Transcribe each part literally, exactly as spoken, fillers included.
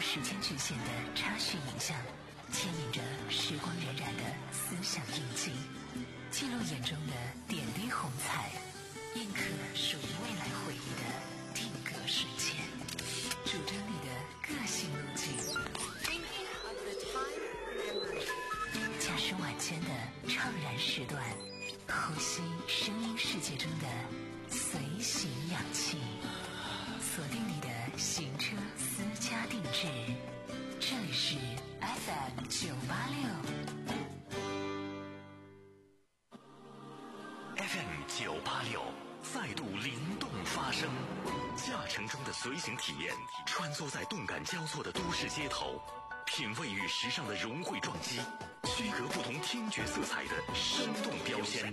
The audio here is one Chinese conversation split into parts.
时间局限的插叙影像，牵引着时光荏苒的思想印记，记录眼中的点滴红彩，印刻属于未来回忆的定格瞬间，主张你的个性路径，驾驶晚间的怅然时段，呼吸声音世界中的随行氧气，锁定你的行车私家定制，这里是 F M 九八六 F M 九八六再度灵动发声，驾乘中的随行体验，穿梭在动感交错的都市街头，品味与时尚的融汇撞击，区隔不同听觉色彩的生动标签。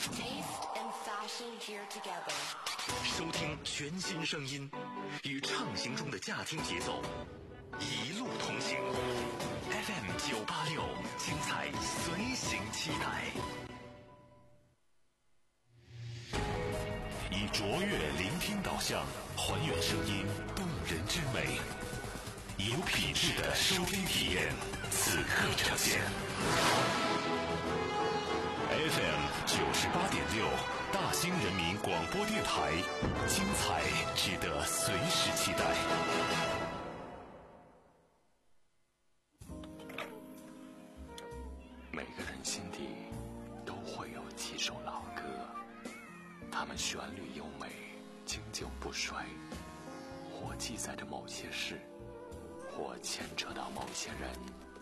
收听全新声音，与畅行中的驾听节奏，一路同行。F M 九八六，精彩随行期待。以卓越聆听导向，还原声音动人之美，以有品质的收听体验，此刻呈现。F M 九十八点六，大兴人民广播电台，精彩值得随时期待。每个人心底都会有几首老歌，它们旋律优美，经久不衰，或记载着某些事，或牵扯到某些人。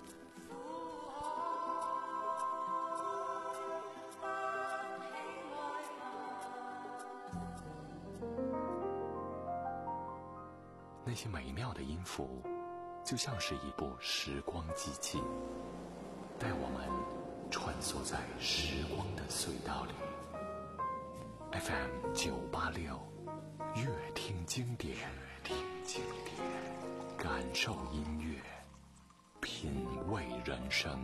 那些美妙的音符，就像是一部时光机器，带我们穿梭在时光的隧道里。F M 九八六，乐听经典，听经典，感受音乐，品味人生。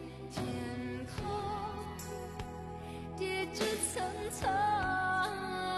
叠着层层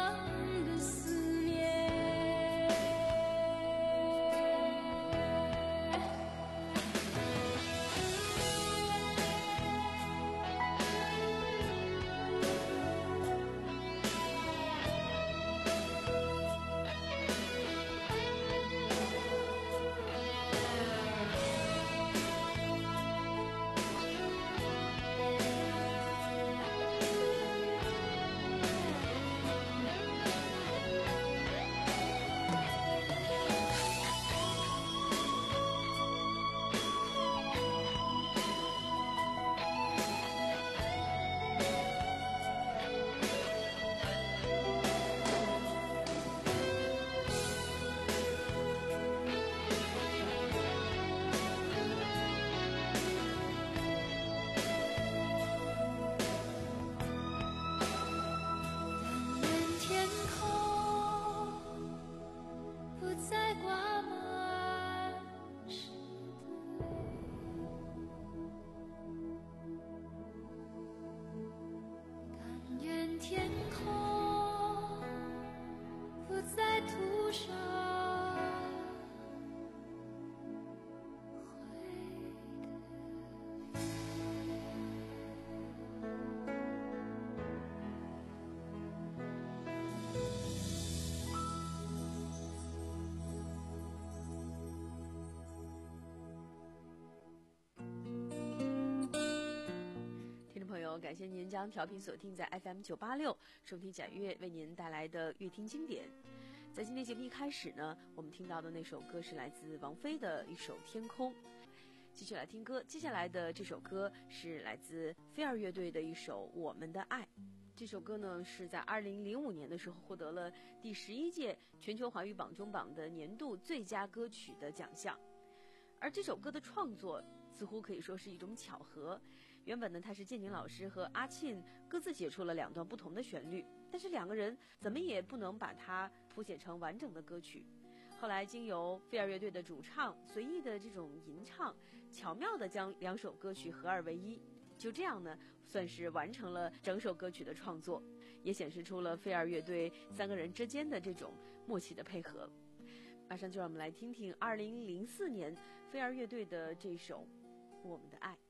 感谢您将调频锁定在 F M 九八六，收听贾悦为您带来的乐听经典。在今天节目一开始呢，我们听到的那首歌是来自王菲的一首《天空》。继续来听歌，接下来的这首歌是来自飞儿乐队的一首《我们的爱》。这首歌呢是在二零零五年的时候获得了第十一届全球华语榜中榜的年度最佳歌曲的奖项。而这首歌的创作似乎可以说是一种巧合，原本呢它是建宁老师和阿沁各自写出了两段不同的旋律，但是两个人怎么也不能把它谱写成完整的歌曲。后来经由飞儿乐队的主唱随意的这种吟唱，巧妙地将两首歌曲合二为一，就这样呢算是完成了整首歌曲的创作，也显示出了飞儿乐队三个人之间的这种默契的配合。马上就让我们来听听二零零四年飞儿乐队的这首《我们的爱》。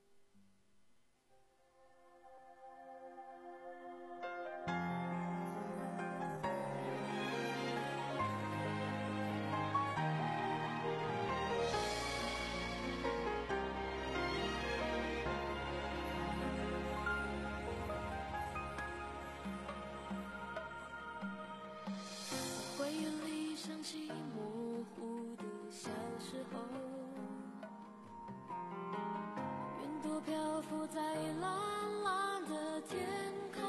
漂浮在蓝蓝的天空，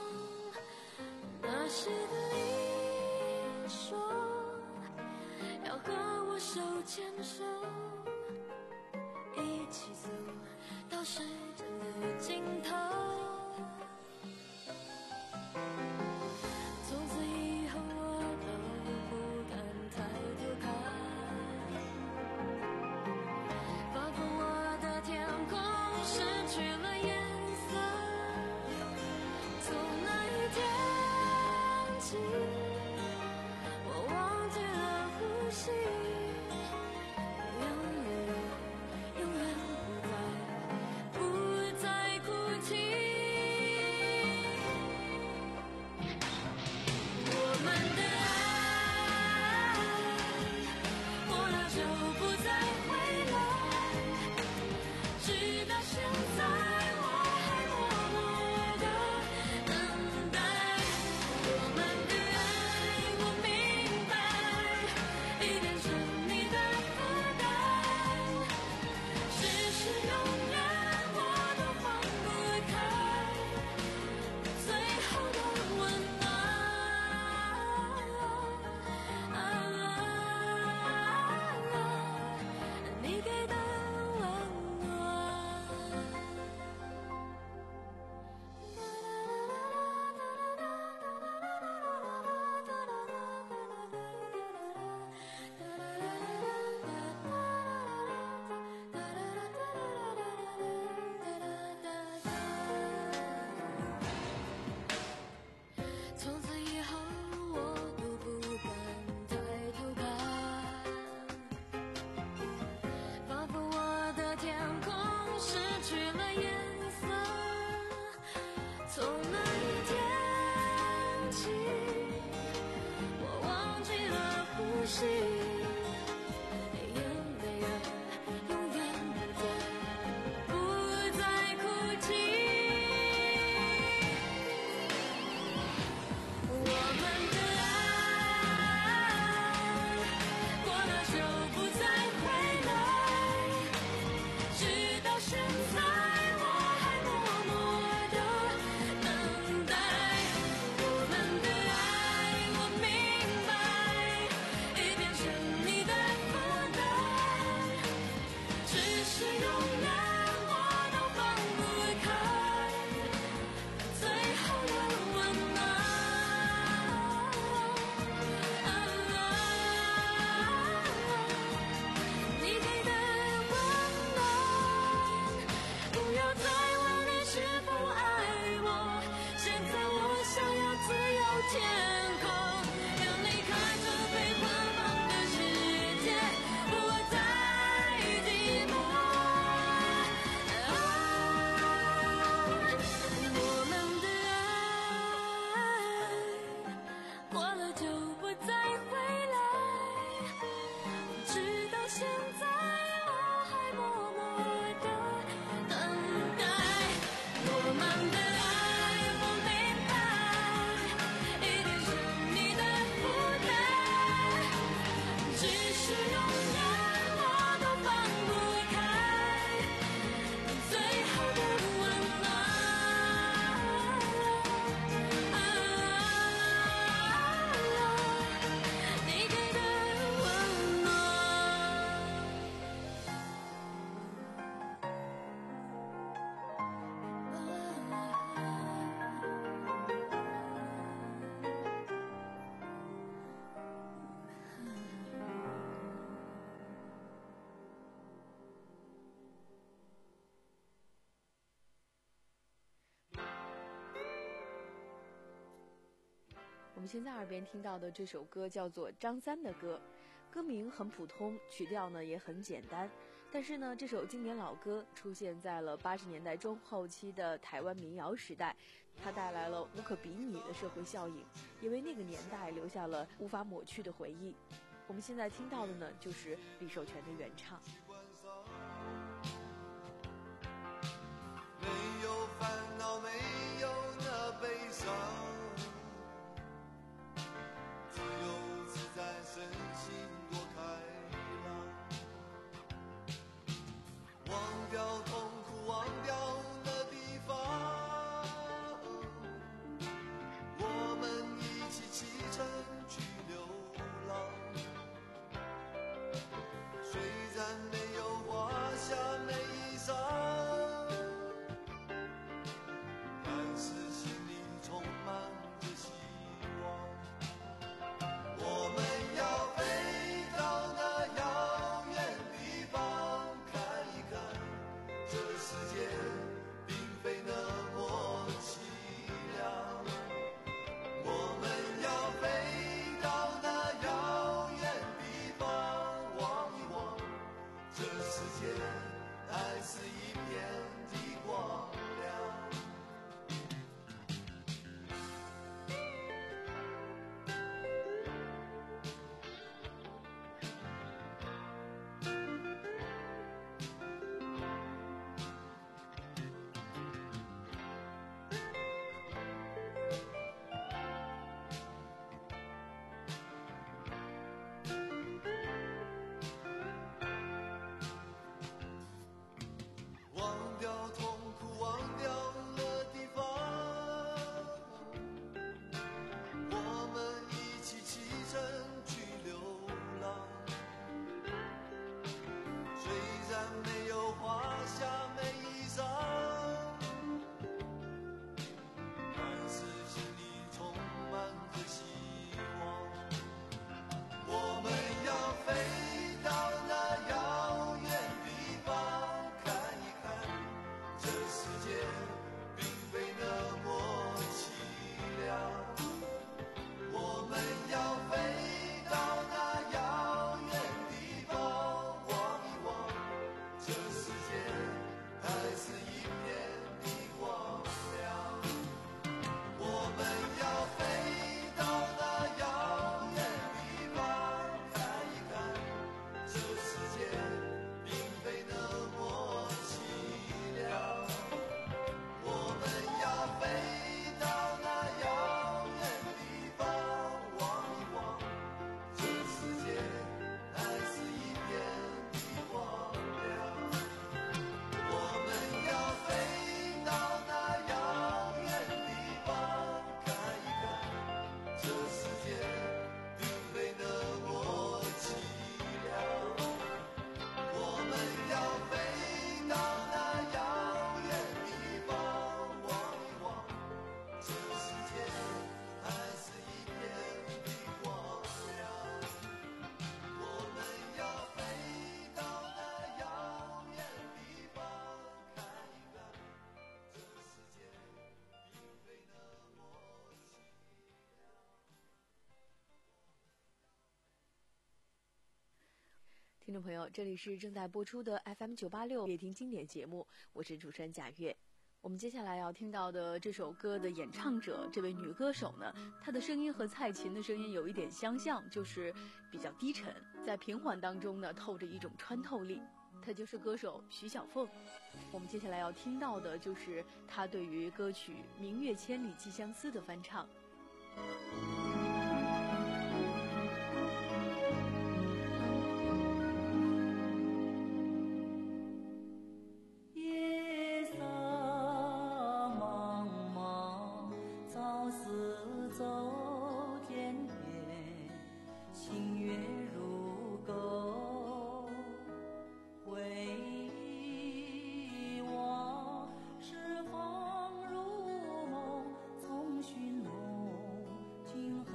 那时的你说要和我手牵手，一起走到时间的尽头。从此以后我都不敢抬头看，仿佛我的天空失去了颜色，从那一天起，我忘记了呼吸，永远永远不再不再哭泣。我们的爱过了就不再回来，直到现在我还默默地等待。我们的爱我明白已变成你的负担，只是永远我都放不开最后的温暖，你给的温暖。从此以后我都不敢抬头看，仿佛我的天空失去了颜色，从那一天起，我忘记了呼吸，眼泪儿永远不再不再哭泣。我们的爱过了就不再回来，直到现在我还默默地等待。我们的爱我明白已变成你的负担，只是永远我都放不开最后的温暖。你给的温暖，不要再问你是否爱我，现在我想要自由天空，要离开这被捆绑的世界，不再寂寞。我们的爱过了就不再回来，直到现在我还默默地等待。我们的我们现在耳边听到的这首歌叫做张三的歌，歌名很普通，曲调呢也很简单，但是呢这首经典老歌出现在了八十年代中后期的台湾民谣时代，它带来了无可比拟的社会效应，也为那个年代留下了无法抹去的回忆。我们现在听到的呢就是李寿全的原唱。 没有烦恼，没有那悲伤，自由自在，身心多开朗，忘掉痛苦，忘掉那地方，我们一起启程去流浪。虽然没有华厦美衣裳，但是心里充满着希望。我们要飞到那遥远地方，看一看这世界并非那么凄凉。我们要飞到那遥远地方，望一望这世界还是一片的光亮。忘掉痛苦，忘掉了地方，我们一起启程去流浪。虽然没有华厦美衣裳，但是心里充满着希望。我们要飞到那遥远地方，看一看这世界并非那么凄凉。我们要飞到那遥远地方，望一望这世界还是一片的光亮。我们要飞到那遥远地方，看一看这世界并非那么凄凉。我们要飞到那遥远地方，望一望这世界还是一片的光亮。我们要飞到那遥远地方，看一看这世界并非那么凄凉。我们要飞到那遥远地方，望一望这世界还是一片的光亮。我们要飞到那遥远地方，看一看这世界并非那么凄凉。 听众朋友，这里是正在播出的 F M 九八六乐听经典节目，我是主持人贾月。我们接下来要听到的这首歌的演唱者，这位女歌手呢，她的声音和蔡琴的声音有一点相像，就是比较低沉，在平缓当中呢透着一种穿透力。她就是歌手徐小凤。我们接下来要听到的就是她对于歌曲《明月千里寄相思》的翻唱。 夜色茫茫，朝思走天边，星月如钩，回望时光如梦，从寻梦，今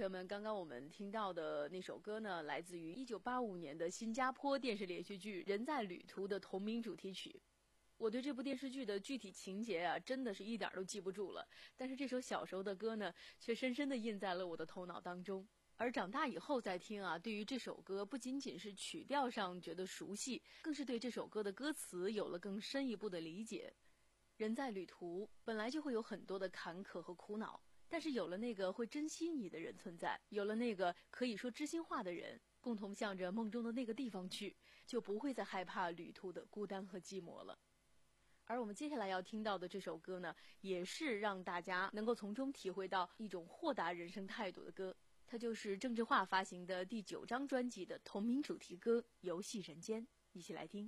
朋友们，刚刚我们听到的那首歌呢，来自于一九八五年的新加坡电视连续剧《人在旅途》的同名主题曲。我对这部电视剧的具体情节啊，真的是一点都记不住了。但是这首小时候的歌呢，却深深地印在了我的头脑当中。而长大以后再听啊，对于这首歌不仅仅是曲调上觉得熟悉，更是对这首歌的歌词有了更深一步的理解。人在旅途，本来就会有很多的坎坷和苦恼，但是有了那个会珍惜你的人存在，有了那个可以说知心话的人，共同向着梦中的那个地方去，就不会再害怕旅途的孤单和寂寞了。而我们接下来要听到的这首歌呢，也是让大家能够从中体会到一种豁达人生态度的歌，它就是郑智化发行的第九张专辑的同名主题歌《游戏人间》，一起来听。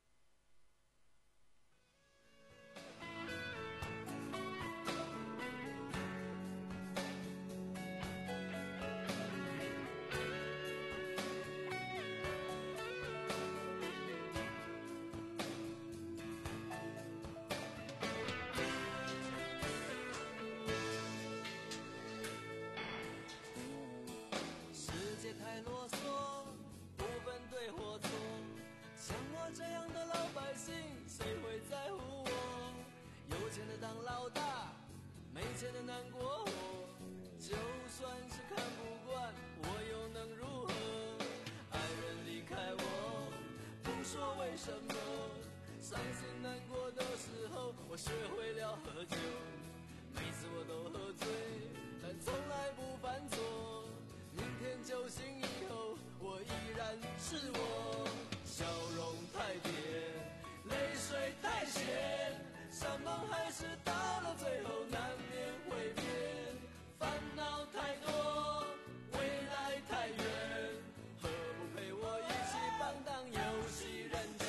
太啰嗦，不分对或错，像我这样的老百姓，谁会在乎我？有钱的当老大，没钱的难过我，就算是看不惯，我又能如何？爱人离开我，不说为什么，伤心难过的时候，我学会了喝酒，每次我都喝醉，但从来不犯错。明天酒醒以后，我依然是我，笑容太甜，泪水太咸，山盟海誓到了最后难免会变，烦恼太多，未来太远，何不陪我一起放荡游戏人间？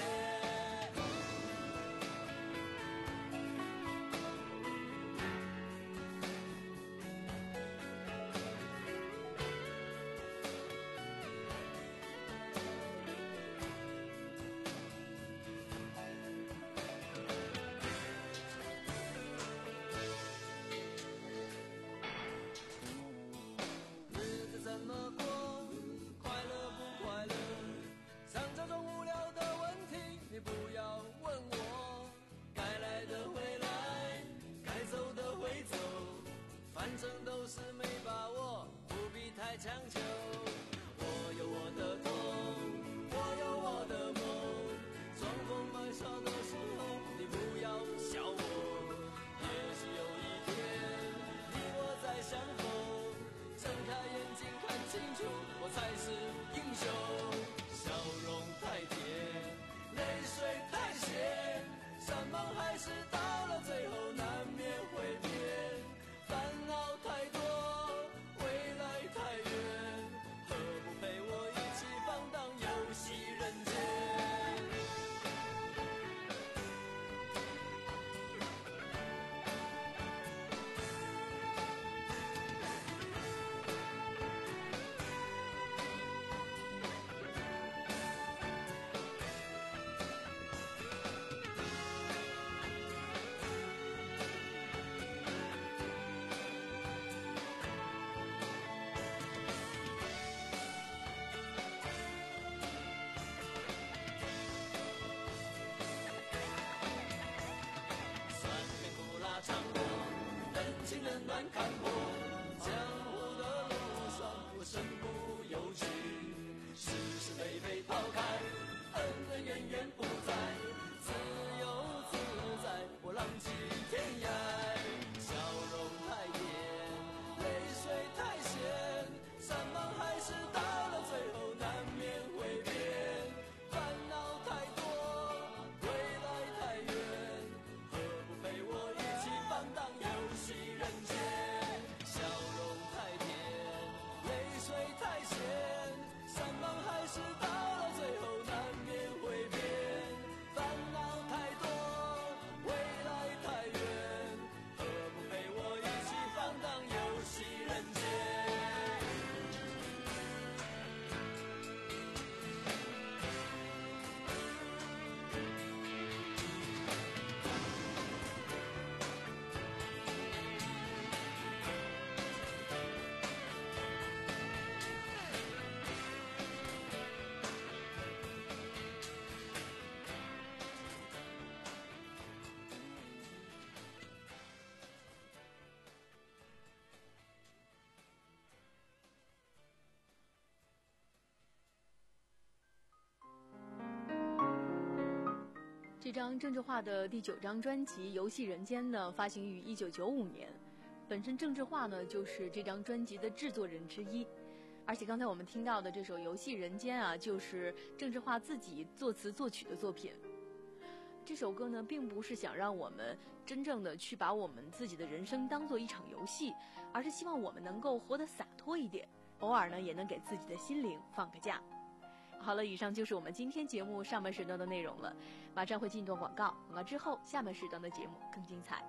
你不要问我，该来的会来，该走的会走，反正都是没把握，不必太强求。我有我的痛，我有我的梦，装疯卖傻的时候，你不要笑我。也许有一天，你我再相逢，睁开眼睛看清楚，我才是英雄。笑容太甜，泪水太咸，山盟海誓到了最后难免会变，烦恼太多，未来太远，何不陪我一起放荡游戏人间？冷暖看破，江湖的路上我身不由己，是是非非抛开，恩恩怨怨不再，自由自在，我浪迹天涯。笑容太甜，泪水太咸，山盟海誓到了最后难免会变，烦恼太多，未来太远，何不陪我一起放荡游戏人间？笑容太甜，泪水太咸，山盟海誓到了最后难免会变，烦恼太这张郑智化的第九张专辑《游戏人间》呢，发行于一九九五年。本身郑智化呢，就是这张专辑的制作人之一。而且刚才我们听到的这首《游戏人间》啊，就是郑智化自己作词作曲的作品。这首歌呢，并不是想让我们真正的去把我们自己的人生当做一场游戏，而是希望我们能够活得洒脱一点，偶尔呢，也能给自己的心灵放个假。好了，以上就是我们今天节目上半时段的内容了。马上会进一段广告，广告之后，下半时段的节目更精彩。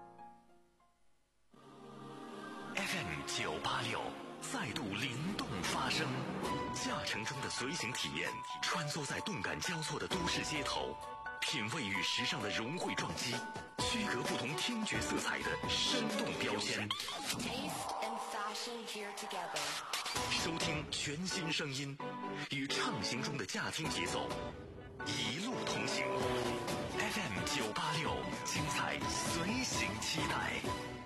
F M 九八六再度灵动发声，驾乘中的随行体验，穿梭在动感交错的都市街头，品味与时尚的融汇撞击，区隔不同听觉色彩的生动标签。收听全新声音，与畅行中的驾听节奏，一路同行。F M 九八六，精彩随行期待。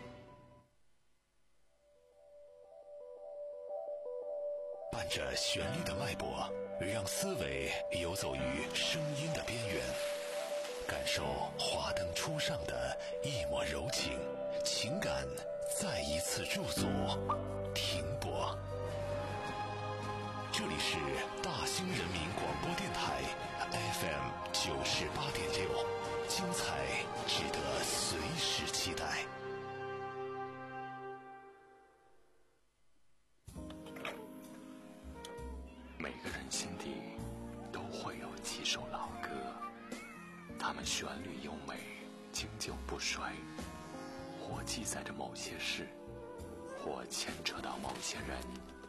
伴着旋律的脉搏，让思维游走于声音的边缘，感受华灯初上的一抹柔情，情感再一次驻足停泊。这里是大兴人民广播电台 F M 九十八点六，精彩值得随时期待。每个人心底都会有几首老歌，它们旋律优美，经久不衰，或记载着某些事，或牵扯到某些人。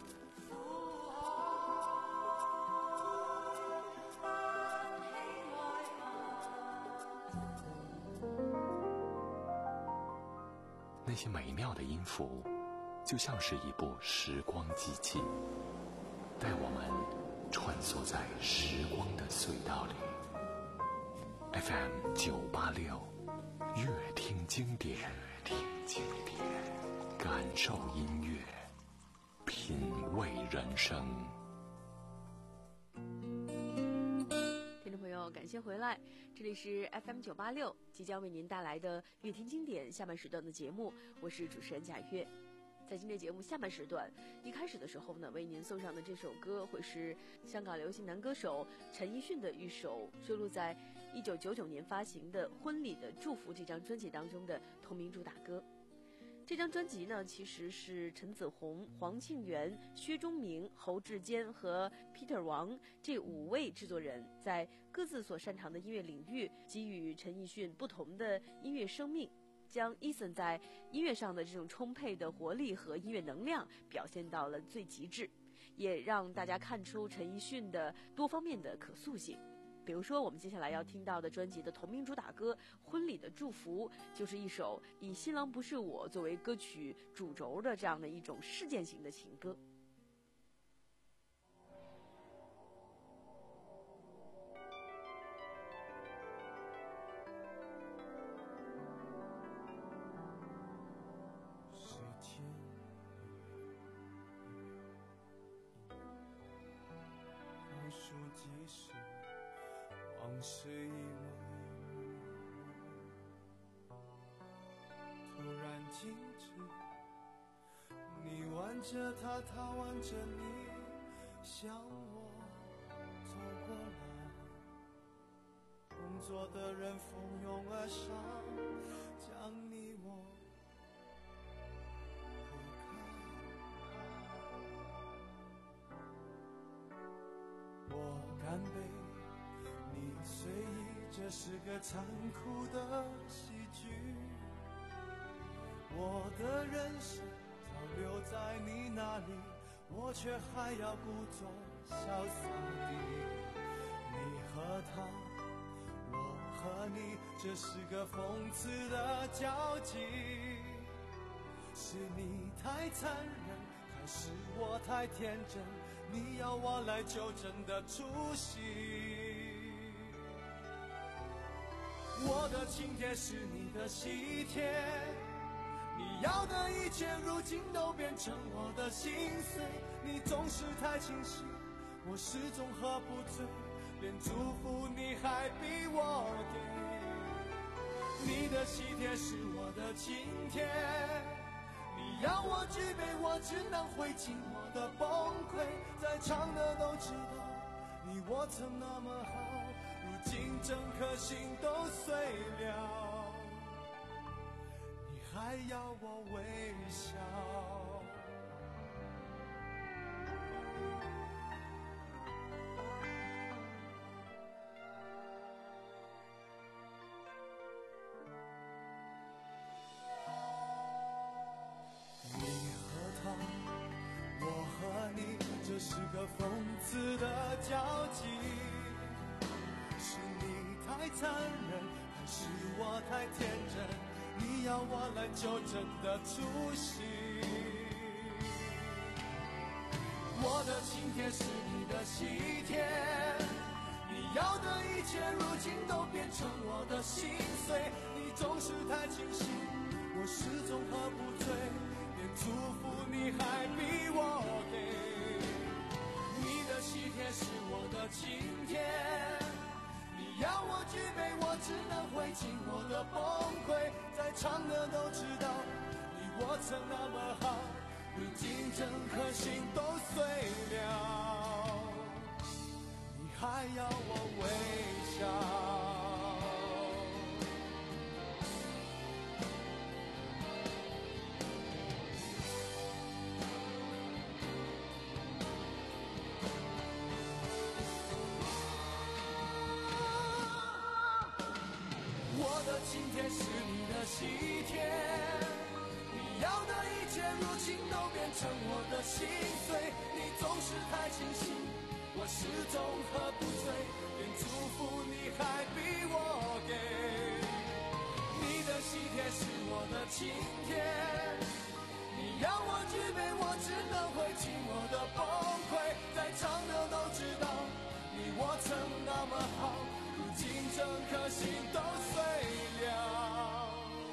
那些美妙的音符，就像是一部时光机器，带我们穿梭在时光的隧道里。F M 九八六，乐听经典，乐听经典，感受音乐，品味人生。 听众朋友，感谢回来，这里是 F M 九八六，即将为您带来的乐听经典下半时段的节目，我是主持人贾月。在今天节目下半时段，一开始的时候呢，为您送上的这首歌会是香港流行男歌手陈奕迅的一首收录在一九九九年发行的《婚礼的祝福》这张专辑当中的同名主打歌。这张专辑呢，其实是陈子红、黄庆元、薛忠明、侯志坚和 Peter 王这五位制作人在各自所擅长的音乐领域给予陈奕迅不同的音乐生命，将 Eason 在音乐上的这种充沛的活力和音乐能量表现到了最极致，也让大家看出陈奕迅的多方面的可塑性。比如说我们接下来要听到的专辑的同名主打歌《婚礼的祝福》，就是一首以新郎不是我作为歌曲主轴的这样的一种事件型的情歌。 数几时，往事一幕突然静止，你挽着他，他挽着你，向我走过来，同桌的人蜂拥而上，将你我干杯，你随意，这是个残酷的喜剧。我的人生早留在你那里，我却还要故作潇洒地。你和他，我和你，这是个讽刺的交集。是你太残忍，还是我太天真？你要我来纠正的出息。我的请帖是你的喜帖，你要的一切如今都变成我的心碎。你总是太清晰，我始终喝不醉，连祝福你还逼我给。 你的喜帖是我的请帖，你要我举杯，我只能会尽我的崩溃。在场的都知道，你我曾那么好，如今整颗心都碎了，你还要我微笑。是个讽刺的交集，是你太残忍，还是我太天真？你要我来纠正的出息。我的请帖是你的喜帖，你要的一切如今都变成我的心碎。你总是太清醒，我始终喝不醉，连祝福你还逼我给。喜帖是我的请帖，你要我举杯，我只能会尽我的崩溃。在场的都知道，你我曾那么好，如今整颗心都碎了，你还要我微笑。请帖是你的喜帖，你要的一切如今都变成我的心碎。你总是太清醒，我始终喝不醉，连祝福你还逼我给。你的喜帖是我的请帖，你要我举杯，我只能会尽我的崩溃。在场的都知道，你我曾那么好，如今整颗心都碎了，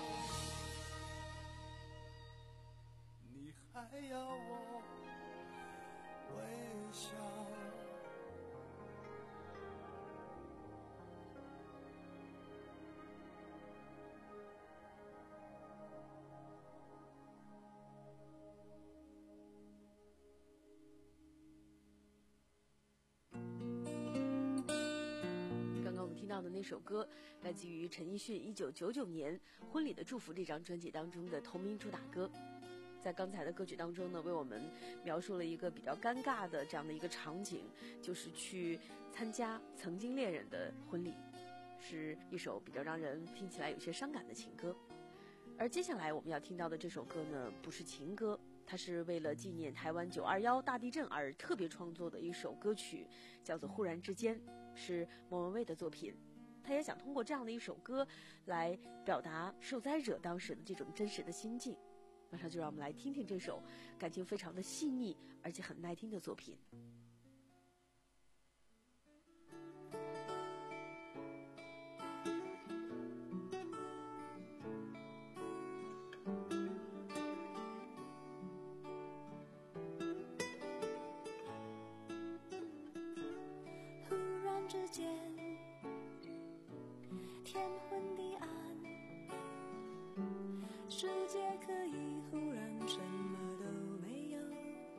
你还要我微笑。 听到的那首歌来自于陈奕迅一九九九年《婚礼的祝福》这张专辑当中的同名主打歌。在刚才的歌曲当中呢，为我们描述了一个比较尴尬的这样的一个场景，就是去参加曾经恋人的婚礼，是一首比较让人听起来有些伤感的情歌。而接下来我们要听到的这首歌呢，不是情歌，它是为了纪念台湾九二一大地震而特别创作的一首歌曲，叫做《忽然之间》，是莫文蔚的作品。他也想通过这样的一首歌来表达受灾者当时的这种真实的心境。马上就让我们来听听这首感情非常的细腻而且很耐听的作品。 忽然之间天昏地暗，世界可以忽然什么都没有。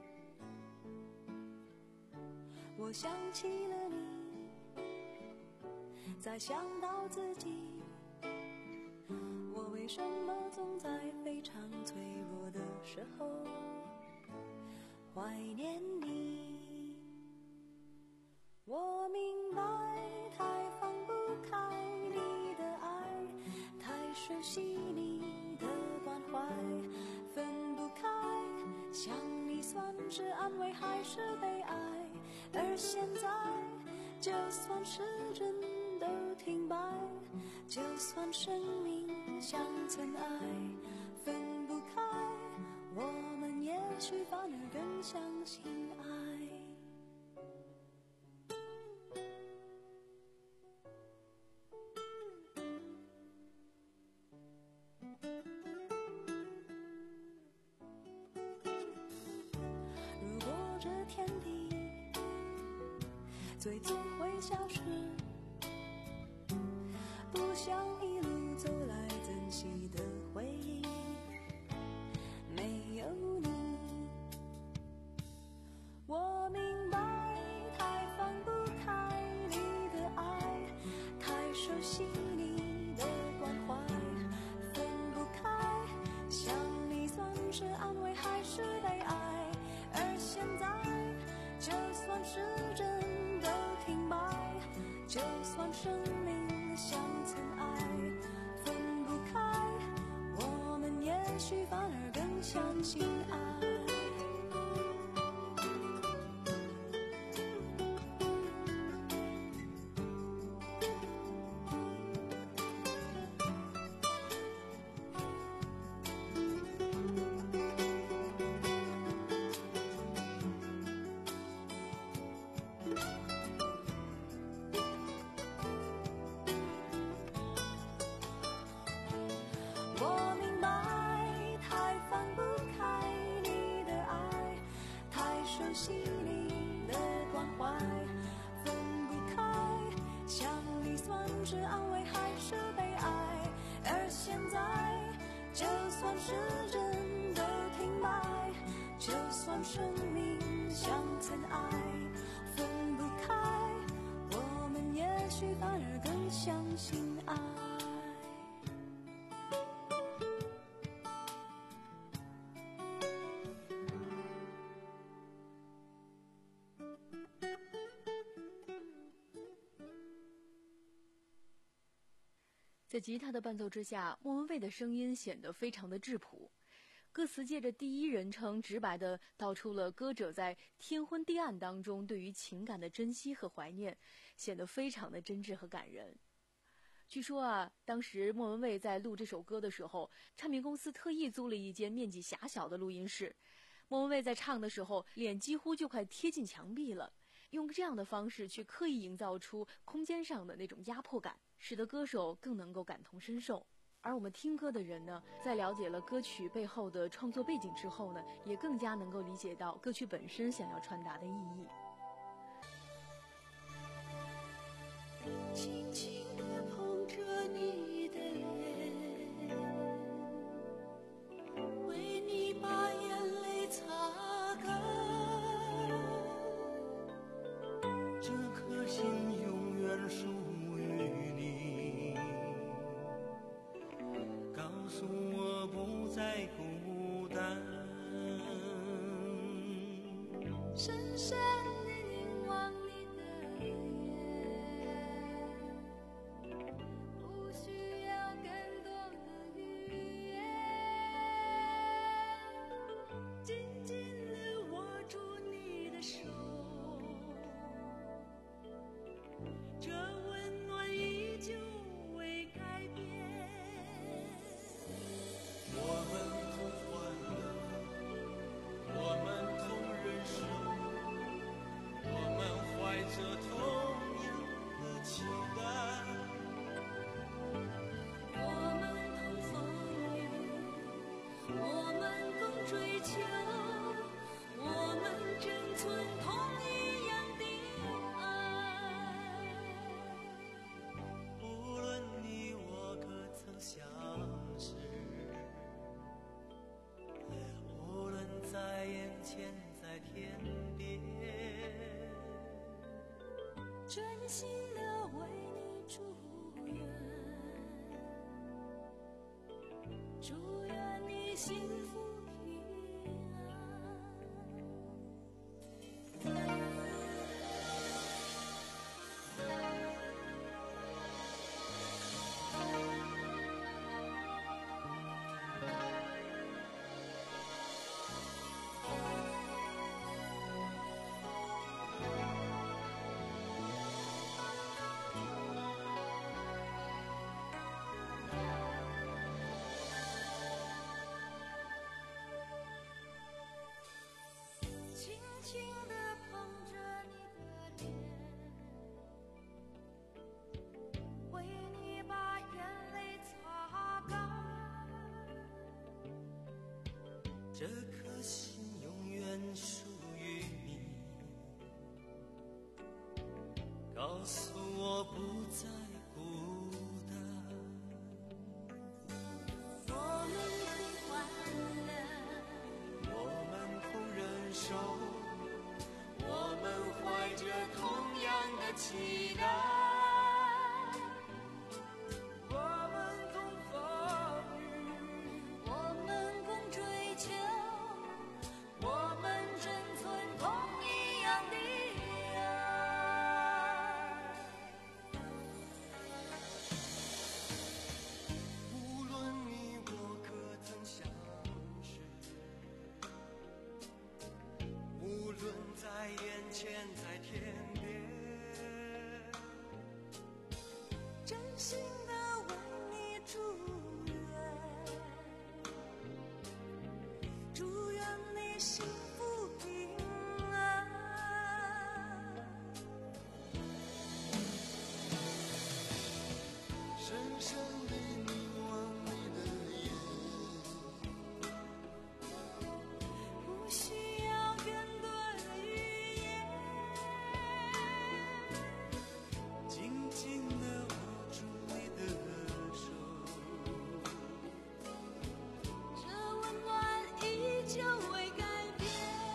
我想起了你，再想到自己，我为什么总在非常脆弱的时候怀念你？我明白太放不开你的爱，太熟悉你的关怀，分不开想你算是安慰还是悲哀。而现在就算时针都停摆，就算生命像尘埃，分不开我们也许反而更相信爱。最终会消失，不想一路走来相信爱。我明白，太放不开你的爱，太熟悉你的关怀，分不开，想你算是安慰还是悲哀？而现在，就算时针都停摆，就算生命像尘埃，分不开，我们也许反而更相信爱。 在吉他的伴奏之下，莫文蔚的声音显得非常的质朴，歌词借着第一人称直白地道出了歌者在天昏地暗当中对于情感的珍惜和怀念，显得非常的真挚和感人。据说啊，当时莫文蔚在录这首歌的时候，唱片公司特意租了一间面积狭小的录音室，莫文蔚在唱的时候，脸几乎就快贴近墙壁了，用这样的方式去刻意营造出空间上的那种压迫感，使得歌手更能够感同身受。而我们听歌的人呢，在了解了歌曲背后的创作背景之后呢，也更加能够理解到歌曲本身想要传达的意义。 轻轻地碰着你的脸，为你把眼泪擦干， 这颗心永远属于你，告诉我不再孤单。 深深地凝望你的眼，不需要更多的语言，紧紧地握住你的手，这温暖依旧未改变。 我们同欢乐，我们同人生，我们怀着同样的期待。 我们同风雨，我们共追求，我们珍存同一样的爱。 无论你我可曾相识，无论在眼前在天边， 真心的为你祝愿，祝愿你幸福平安。轻轻地碰着你的脸，为你把眼泪擦干， 这颗心永远属于你，告诉我不再孤单。 我们同欢乐， 我们同忍受，我们怀着同样的期待。我们共风雨， 我们共追求，我们珍存同一样的爱。 心的为你祝愿，祝愿你幸福平安。 深深地凝望你的眼， 不需要更多的语言， 紧紧地握住你的手， 这温暖依旧未改变。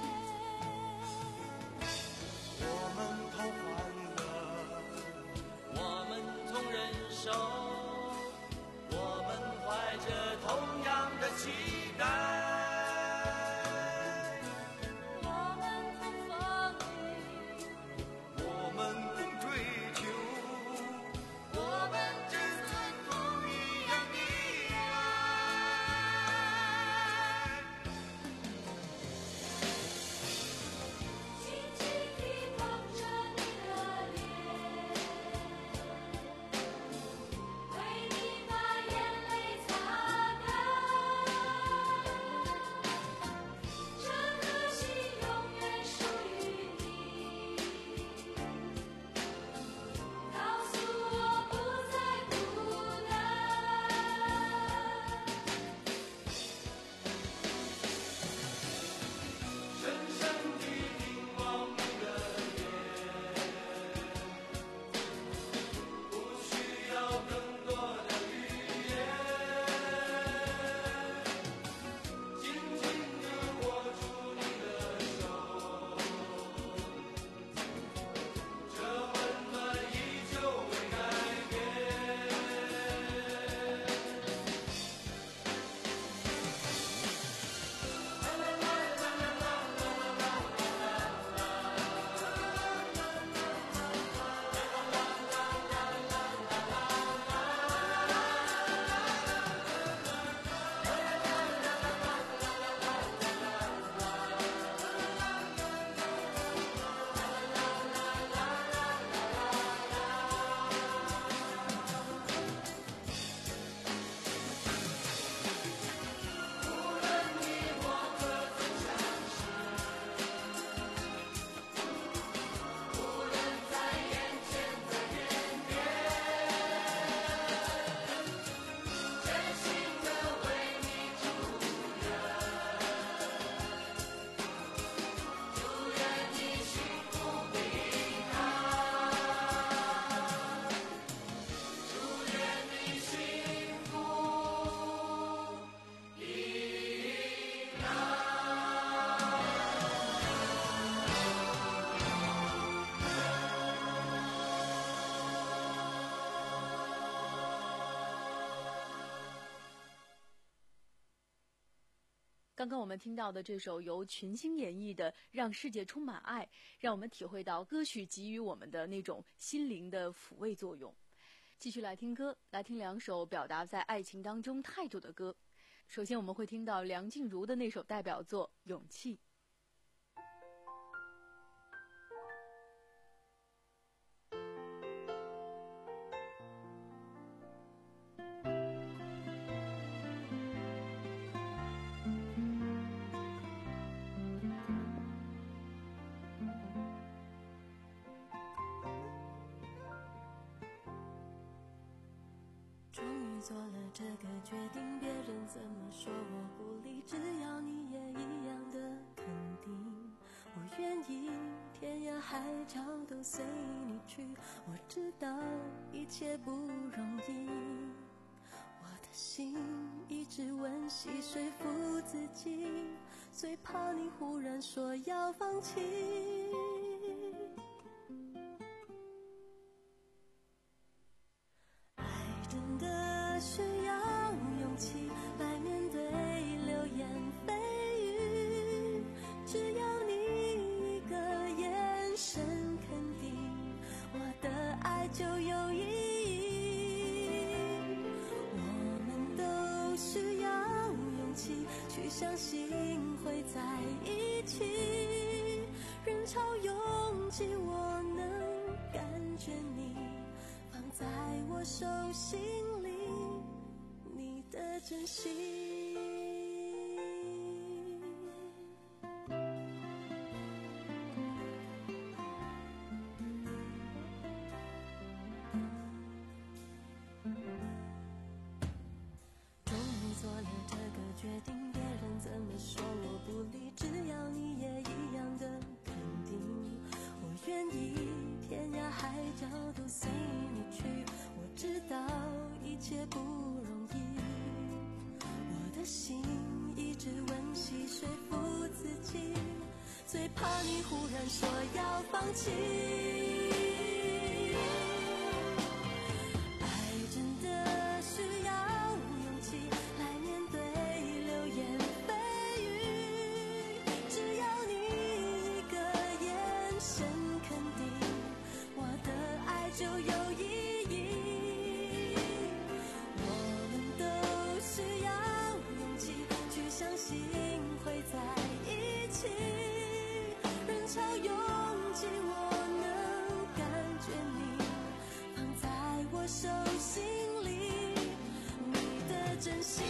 我们同欢乐，我们同忍受，我们怀着同样的期待。 我们同风雨， 我们共追求，我们只尊同一样的爱。 轻轻地捧着你的脸，为你把眼泪擦干。这颗心永远属于你，告诉我不再孤单。 深深地凝望你的眼，不需要更多的语言，紧紧地握住你的手，这温暖依旧未改变。 刚刚我们听到的这首由群星演绎的《让世界充满爱》，让我们体会到歌曲给予我们的那种心灵的抚慰作用。继续来听歌，来听两首表达在爱情当中态度的歌。首先我们会听到梁静茹的那首代表作《勇气》。 终于做了这个决定，别人怎么说我不理，只要你也一样的肯定。我愿意天涯海角都随你去，我知道一切不容易，我的心一直温习说服自己，最怕你忽然说要放弃。爱真的需要勇气来面对流言蜚语，只要你一个眼神肯定，我的爱就有意义。我们都需要勇气去相信会在一起，人潮拥挤，我能感觉你放在在我手心里，你的真心。终于做了这个决定，别人怎么说我不理，只要你也一样的肯定，我愿意天涯海角都随你去。我知道一切不容易，我的心一直温习说服自己，最怕你忽然说要放弃。爱真的需要勇气来面对流言蜚语，只要你一个眼神肯定，我的爱就有意义。我们都需要勇气去相信会在一起，人潮拥挤我能感觉你放在我手心里，你的真心。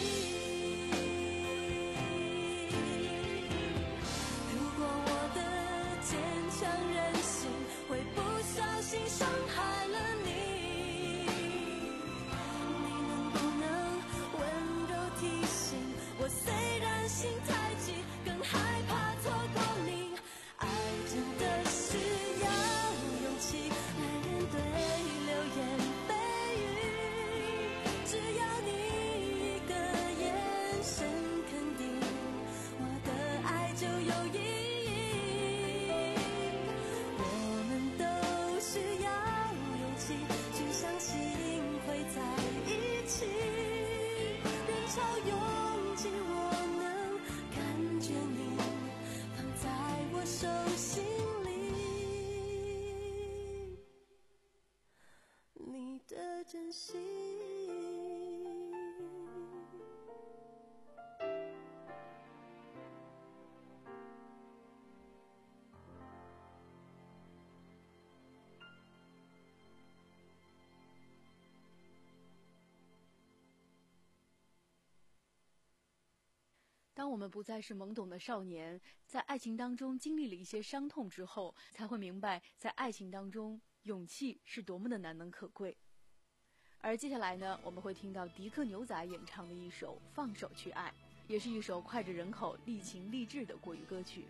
如果我的坚强任性会不小心伤害了你，你能不能温柔提醒我，虽然心太急，更害怕错过你。爱真的需要勇气来面对流言蜚语，只要你一个眼神肯定，我的爱就有意义。我们都需要勇气去相信会在一起，人潮拥挤我能感觉你放在我手心里，你的真心。 当我们不再是懵懂的少年，在爱情当中经历了一些伤痛之后，才会明白在爱情当中勇气是多么的难能可贵。而接下来呢，我们会听到迪克牛仔演唱的一首《放手去爱》，也是一首脍炙人口、励情励志的国语歌曲。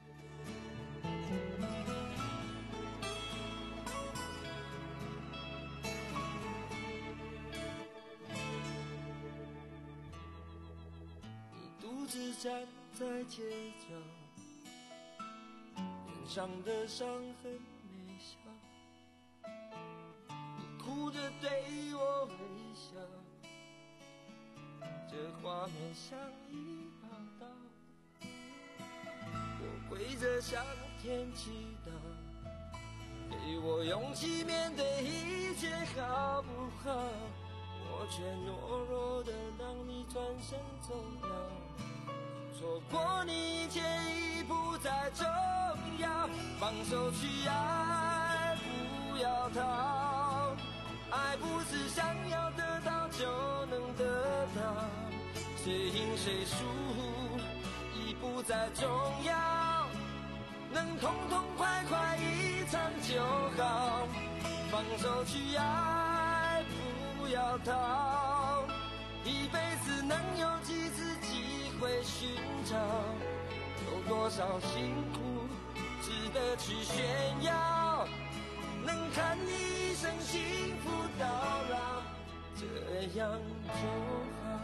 独自站在街角，脸上的伤痕没消，你哭着对我微笑，这画面像一把刀。我跪着向天祈祷，给我勇气面对一切好不好？我却懦弱的让你转身走了，错过你一切已不再重要，放手去爱，不要逃。爱不是想要得到就能得到，谁赢谁输已不再重要，能痛痛快快一场就好。放手去爱，不要逃，一辈子能有几次机会寻找，有多少辛苦值得去炫耀，能看你一生幸福到老，这样就好。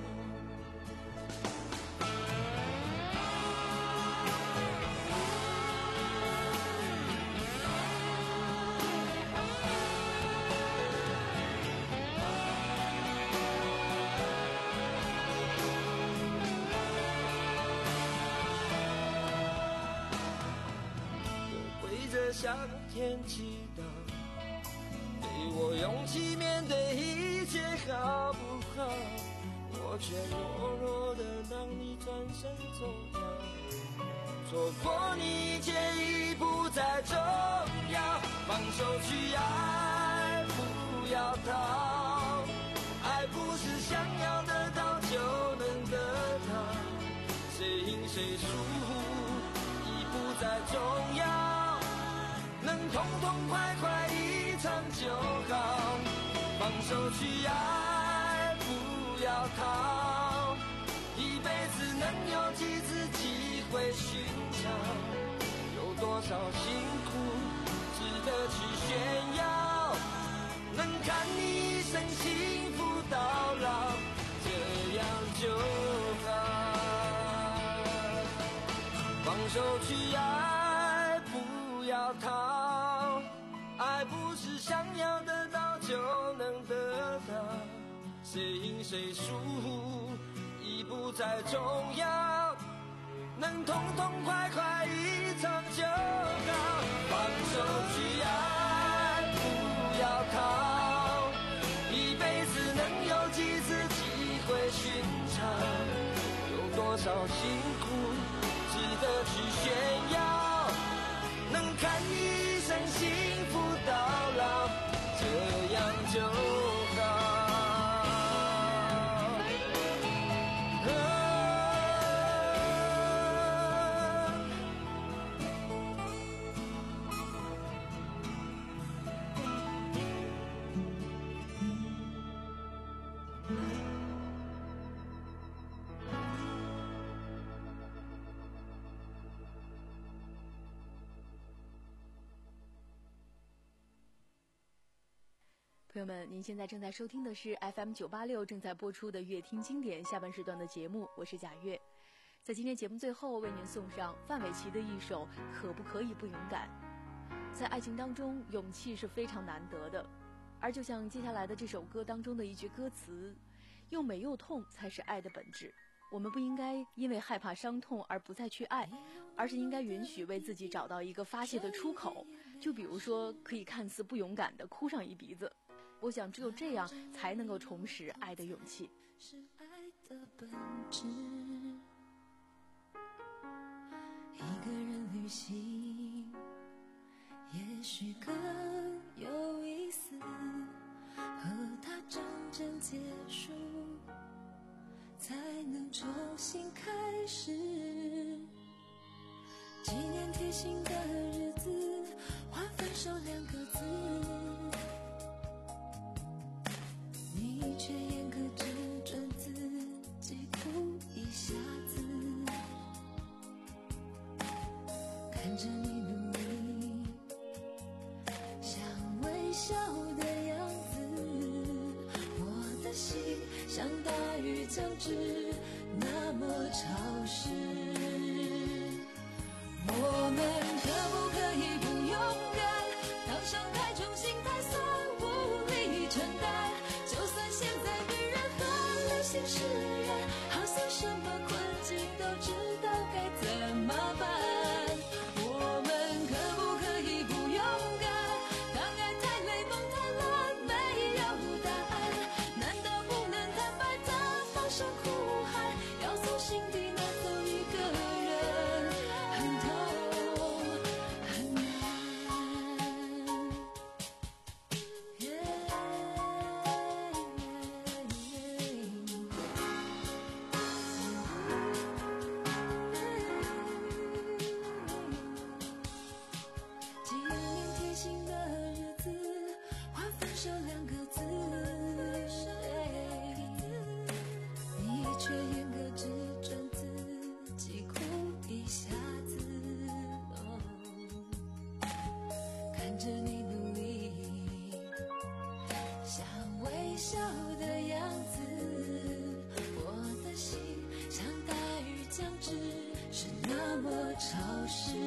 向天祈祷，给我勇气面对一切好不好？我却懦弱的让你转身走了，错过你一切已不再重要，放手去爱，不不要逃。爱不是想要得到就能得到，谁赢谁输已不再重要，能痛痛快快一场就好。放手去爱，不要逃，一辈子能有几次机会寻找，有多少辛苦值得去炫耀，能看你一生幸福到老，这样就好。放手去爱，不要逃，爱不是想要得到就能得到，谁赢谁输已不再重要，能痛痛快快一场就好。放手去爱，不要逃，一辈子能有几次机会寻找，有多少辛苦值得去炫耀，能看一生幸福到老，这样就好。 朋友们，您现在正在收听的是 F M 九八六正在播出的乐听经典下半时段的节目，我是贾月。在今天节目最后，为您送上范玮琪的一首《可不可以不勇敢》。在爱情当中，勇气是非常难得的，而就像接下来的这首歌当中的一句歌词，又美又痛才是爱的本质。我们不应该因为害怕伤痛而不再去爱，而是应该允许为自己找到一个发泄的出口，就比如说可以看似不勇敢地哭上一鼻子。我想只有这样才能够重拾爱的勇气。 是爱的本质，一个人旅行也许更有意思，和他真正结束才能重新开始。纪念贴心的日子，换分手两个字，你却严格只准自己哭一下子，看着你努力想微笑的样子，我的心像大雨将至，那么潮湿。我们可不可以不勇敢，当伤太重心太酸无力承担，就算现在女人和流行释然，好像什么困境都知道该怎么办。我们可不可以不勇敢，当爱太累梦太乱没有答案，难道不能坦白的放声哭喊，要从心底拿走一个人，很痛很难。纪念贴心的日子，换分手两个字，你却严格只准自己哭一下子，哦，看着你努力想微笑的样子，我的心像大雨将至，是那么潮湿。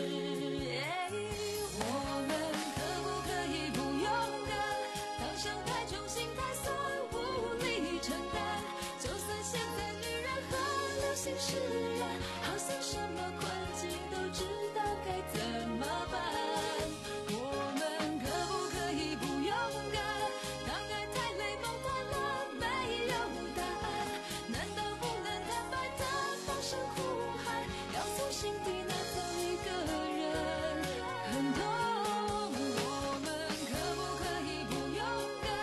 我们可不可以不勇敢，当伤太重心太酸无力承担，就算现在女人和流行释然，好像什么困境都知道该怎么办。我们可不可以不勇敢，当爱太累梦太乱没有答案，难道不能坦白的放声哭喊，要从心底拿走一个人，很痛。我们可不可以不勇敢，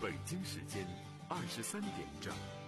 北京时间二十三点整。